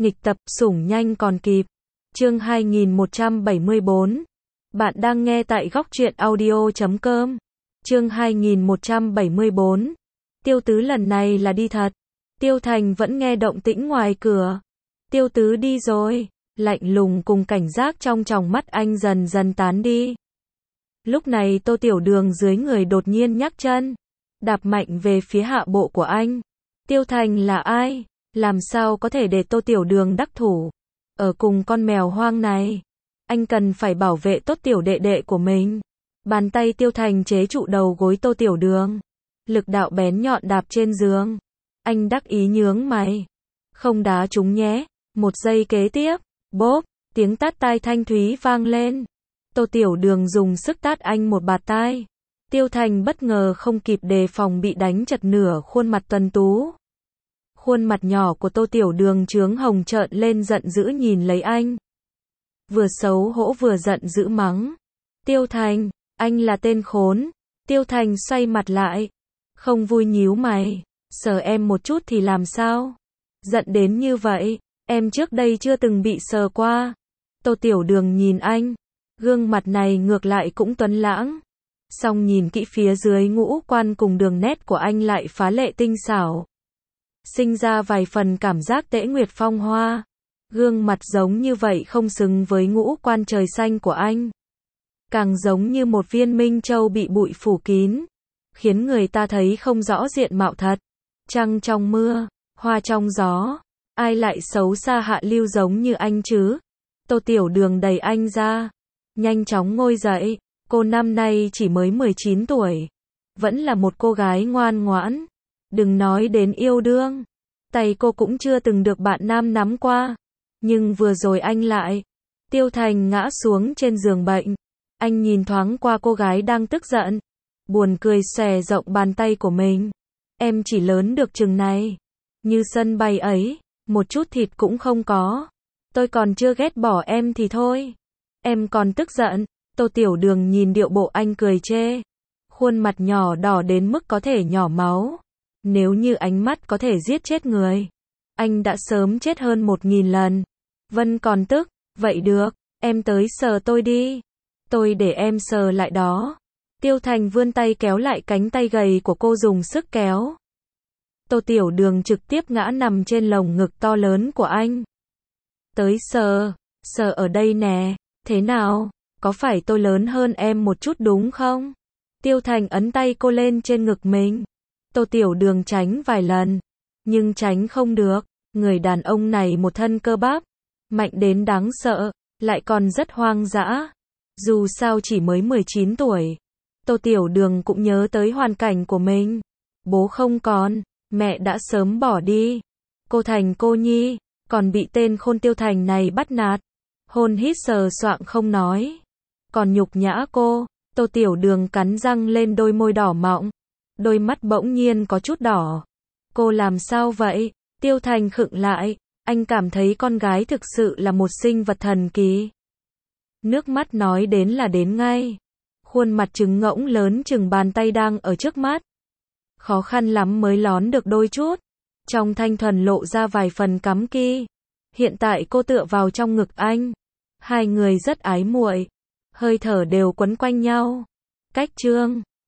Nghịch tập, sủng nhanh còn kịp. Chương 2174. Bạn đang nghe tại góc truyện audio.com. Chương 2174. Tiêu Tứ lần này là đi thật. Tiêu Thành vẫn nghe động tĩnh ngoài cửa. Tiêu Tứ đi rồi. Lạnh lùng cùng cảnh giác trong tròng mắt anh dần dần tán đi. Lúc này Tô Tiểu Đường dưới người đột nhiên nhắc chân, đạp mạnh về phía hạ bộ của anh. Tiêu Thành là ai? Làm sao có thể để Tô Tiểu Đường đắc thủ? Ở cùng con mèo hoang này, anh cần phải bảo vệ tốt tiểu đệ đệ của mình. Bàn tay Tiêu Thành chế trụ đầu gối Tô Tiểu Đường, lực đạo bén nhọn đạp trên giường. Anh đắc ý nhướng mày. Không đá trúng nhé. Một giây kế tiếp, bốp, tiếng tát tai thanh thúy vang lên. Tô Tiểu Đường dùng sức tát anh một bạt tai. Tiêu Thành bất ngờ không kịp đề phòng bị đánh chật nửa khuôn mặt tuấn tú. Khuôn mặt nhỏ của Tô Tiểu Đường trướng hồng trợn lên giận dữ nhìn lấy anh. Vừa xấu hổ vừa giận dữ mắng. Tiêu Thành, anh là tên khốn. Tiêu Thành xoay mặt lại. Không vui nhíu mày. Sờ em một chút thì làm sao? Giận đến như vậy, em trước đây chưa từng bị sờ qua. Tô Tiểu Đường nhìn anh. Gương mặt này ngược lại cũng tuấn lãng. Song nhìn kỹ phía dưới ngũ quan cùng đường nét của anh lại phá lệ tinh xảo. Sinh ra vài phần cảm giác tễ nguyệt phong hoa. Gương mặt giống như vậy không xứng với ngũ quan trời xanh của anh. Càng giống như một viên minh châu bị bụi phủ kín, khiến người ta thấy không rõ diện mạo thật. Trăng trong mưa, hoa trong gió, ai lại xấu xa hạ lưu giống như anh chứ? Tô Tiểu Đường đẩy anh ra, nhanh chóng ngồi dậy. Cô năm nay chỉ mới 19 tuổi, vẫn là một cô gái ngoan ngoãn. Đừng nói đến yêu đương, tay cô cũng chưa từng được bạn nam nắm qua. Nhưng vừa rồi anh lại. Tiêu Thành ngã xuống trên giường bệnh. Anh nhìn thoáng qua cô gái đang tức giận, buồn cười xòe rộng bàn tay của mình. Em chỉ lớn được chừng này, như sân bay ấy, một chút thịt cũng không có. Tôi còn chưa ghét bỏ em thì thôi, em còn tức giận. Tô Tiểu Đường nhìn điệu bộ anh cười chê, khuôn mặt nhỏ đỏ đến mức có thể nhỏ máu. Nếu như ánh mắt có thể giết chết người, anh đã sớm chết hơn 1000 lần. Vân còn tức, vậy được, em tới sờ tôi đi. Tôi để em sờ lại đó. Tiêu Thành vươn tay kéo lại cánh tay gầy của cô dùng sức kéo. Tô Tiểu Đường trực tiếp ngã nằm trên lồng ngực to lớn của anh. Tới sờ, sờ ở đây nè, thế nào, có phải tôi lớn hơn em một chút đúng không? Tiêu Thành ấn tay cô lên trên ngực mình. Tô Tiểu Đường tránh vài lần, nhưng tránh không được. Người đàn ông này một thân cơ bắp, mạnh đến đáng sợ, lại còn rất hoang dã. Dù sao chỉ mới 19 tuổi, Tô Tiểu Đường cũng nhớ tới hoàn cảnh của mình. Bố không còn, mẹ đã sớm bỏ đi. Cô thành cô nhi, còn bị tên khôn Tiêu Thành này bắt nạt. Hôn hít sờ soạng không nói, còn nhục nhã cô. Tô Tiểu Đường cắn răng lên đôi môi đỏ mọng, đôi mắt bỗng nhiên có chút đỏ. Cô làm sao vậy? Tiêu Thành khựng lại, anh cảm thấy con gái thực sự là một sinh vật thần kỳ. Nước mắt nói đến là đến ngay. Khuôn mặt trứng ngỗng lớn chừng bàn tay đang ở trước mắt. Khó khăn lắm mới lón được đôi chút. Trong thanh thuần lộ ra vài phần cắm ki. Hiện tại cô tựa vào trong ngực anh. Hai người rất ái muội, hơi thở đều quấn quanh nhau. Cách chương